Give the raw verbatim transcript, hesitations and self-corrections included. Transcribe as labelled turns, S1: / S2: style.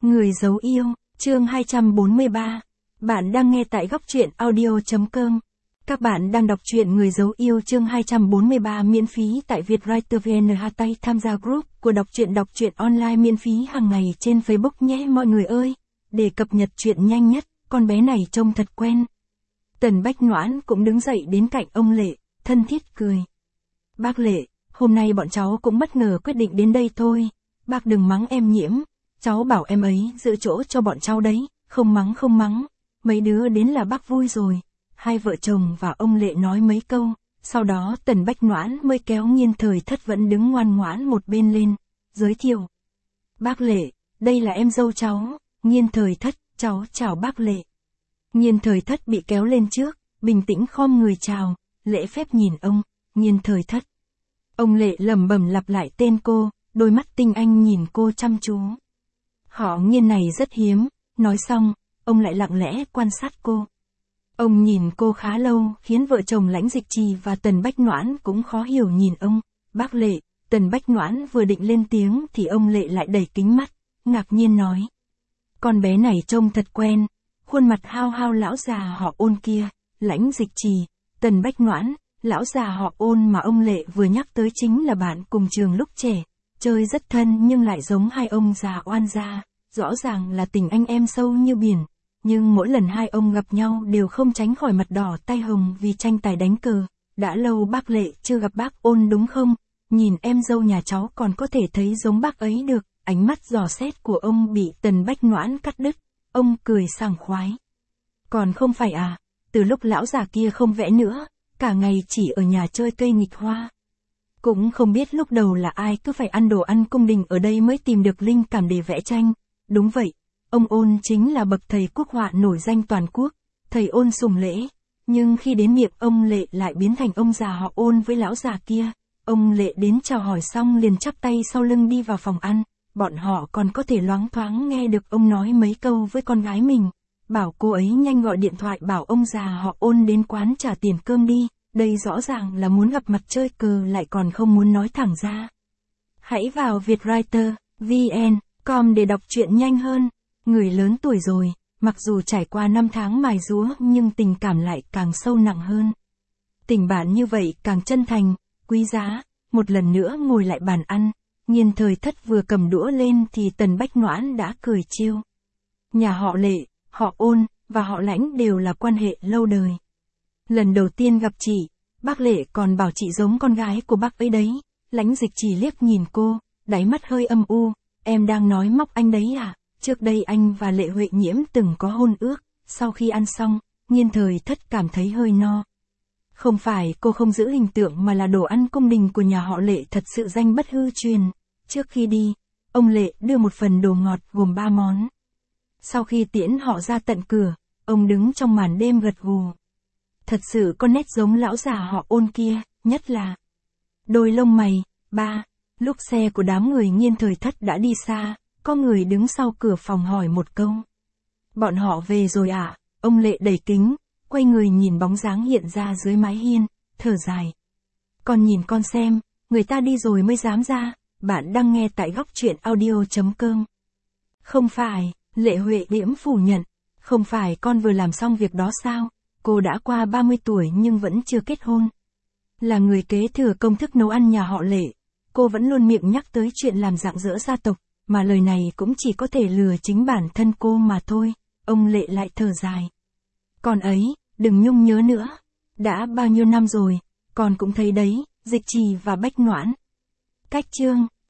S1: Người giấu yêu, chương hai trăm bốn mươi ba. Bạn đang nghe tại góc truyện audio.com. Các bạn đang đọc truyện Người giấu yêu chương hai trăm bốn mươi ba miễn phí tại Vietwriter vê en. Hashtag tham gia group của đọc truyện đọc truyện online miễn phí hàng ngày trên Facebook nhé mọi người ơi. Để cập nhật truyện nhanh nhất, con bé này trông thật quen. Tần Bách Noãn cũng đứng dậy đến cạnh ông Lệ, thân thiết cười. Bác Lệ, hôm nay bọn cháu cũng bất ngờ quyết định đến đây thôi. Bác đừng mắng em Nhiễm. Cháu bảo em ấy giữ chỗ cho bọn cháu đấy, không mắng không mắng. Mấy đứa đến là bác vui rồi. Hai vợ chồng và ông Lệ nói mấy câu, sau đó Tần Bách Noãn mới kéo Nghiên Thời Thất vẫn đứng ngoan ngoãn một bên lên, giới thiệu. Bác Lệ, đây là em dâu cháu, Nghiên Thời Thất, cháu chào bác Lệ. Nghiên Thời Thất bị kéo lên trước, bình tĩnh khom người chào, lễ phép nhìn ông, Nghiên Thời Thất. Ông Lệ lẩm bẩm lặp lại tên cô, đôi mắt tinh anh nhìn cô chăm chú. Họ Nghiên này rất hiếm, nói xong, ông lại lặng lẽ quan sát cô. Ông nhìn cô khá lâu, khiến vợ chồng Lãnh Dịch Trì và Tần Bách Noãn cũng khó hiểu nhìn ông. Bác Lệ, Tần Bách Noãn vừa định lên tiếng thì ông Lệ lại đẩy kính mắt, ngạc nhiên nói. Con bé này trông thật quen, khuôn mặt hao hao lão già họ Ôn kia, Lãnh Dịch Trì, Tần Bách Noãn, lão già họ Ôn mà ông Lệ vừa nhắc tới chính là bạn cùng trường lúc trẻ, chơi rất thân nhưng lại giống hai ông già oan gia, rõ ràng là tình anh em sâu như biển. Nhưng mỗi lần hai ông gặp nhau đều không tránh khỏi mặt đỏ tai hồng vì tranh tài đánh cờ. Đã lâu bác Lệ chưa gặp bác Ôn đúng không? Nhìn em dâu nhà cháu còn có thể thấy giống bác ấy được. Ánh mắt dò xét của ông bị Tần Bách Noãn cắt đứt. Ông cười sảng khoái. Còn không phải à, từ lúc lão già kia không vẽ nữa, cả ngày chỉ ở nhà chơi cây nghịch hoa. Cũng không biết lúc đầu là ai cứ phải ăn đồ ăn cung đình ở đây mới tìm được linh cảm để vẽ tranh. Đúng vậy. Ông Ôn chính là bậc thầy quốc họa nổi danh toàn quốc, thầy Ôn sùng lễ, nhưng khi đến miệng ông Lệ lại biến thành ông già họ Ôn với lão già kia. Ông Lệ đến chào hỏi xong liền chắp tay sau lưng đi vào phòng ăn, bọn họ còn có thể loáng thoáng nghe được ông nói mấy câu với con gái mình, bảo cô ấy nhanh gọi điện thoại bảo ông già họ Ôn đến quán trả tiền cơm đi, đây rõ ràng là muốn gặp mặt chơi cờ lại còn không muốn nói thẳng ra. Hãy vào Vietwriter vê en chấm com để đọc truyện nhanh hơn. Người lớn tuổi rồi, mặc dù trải qua năm tháng mài giũa nhưng tình cảm lại càng sâu nặng hơn. Tình bạn như vậy càng chân thành, quý giá. Một lần nữa ngồi lại bàn ăn, Nghiên Thời Thất vừa cầm đũa lên thì Tần Bách Noãn đã cười trêu. Nhà họ Lệ, họ Ôn và họ Lãnh đều là quan hệ lâu đời. Lần đầu tiên gặp chị, bác Lệ còn bảo chị giống con gái của bác ấy đấy. Lãnh Dịch Trì liếc nhìn cô, đáy mắt hơi âm u. Em đang nói móc anh đấy à? Trước đây anh và Lệ Huệ Nhiễm từng có hôn ước. Sau khi ăn xong, Nghiên Thời Thất cảm thấy hơi no. Không phải cô không giữ hình tượng mà là đồ ăn cung đình của nhà họ Lệ thật sự danh bất hư truyền. Trước khi đi, ông Lệ đưa một phần đồ ngọt gồm ba món. Sau khi tiễn họ ra tận cửa, ông đứng trong màn đêm gật gù. Thật sự có nét giống lão già họ Ôn kia, nhất là đôi lông mày. Ba, lúc xe của đám người Nghiên Thời Thất đã đi xa, có người đứng sau cửa phòng hỏi một câu. Bọn họ về rồi à? Ông Lệ đẩy kính, quay người nhìn bóng dáng hiện ra dưới mái hiên, thở dài. Con nhìn con xem, người ta đi rồi mới dám ra. Bạn đang nghe tại góc truyện audio.com. Không phải, Lệ Huệ Liễm phủ nhận. Không phải con vừa làm xong việc đó sao? Cô đã qua ba mươi tuổi nhưng vẫn chưa kết hôn. Là người kế thừa công thức nấu ăn nhà họ Lệ. Cô vẫn luôn miệng nhắc tới chuyện làm rạng rỡ gia tộc. Mà lời này cũng chỉ có thể lừa chính bản thân cô mà thôi. Ông Lệ lại thở dài. Con ấy, đừng nhung nhớ nữa. Đã bao nhiêu năm rồi, con cũng thấy đấy, Dịch Trì và Bách Noãn. Cách chương.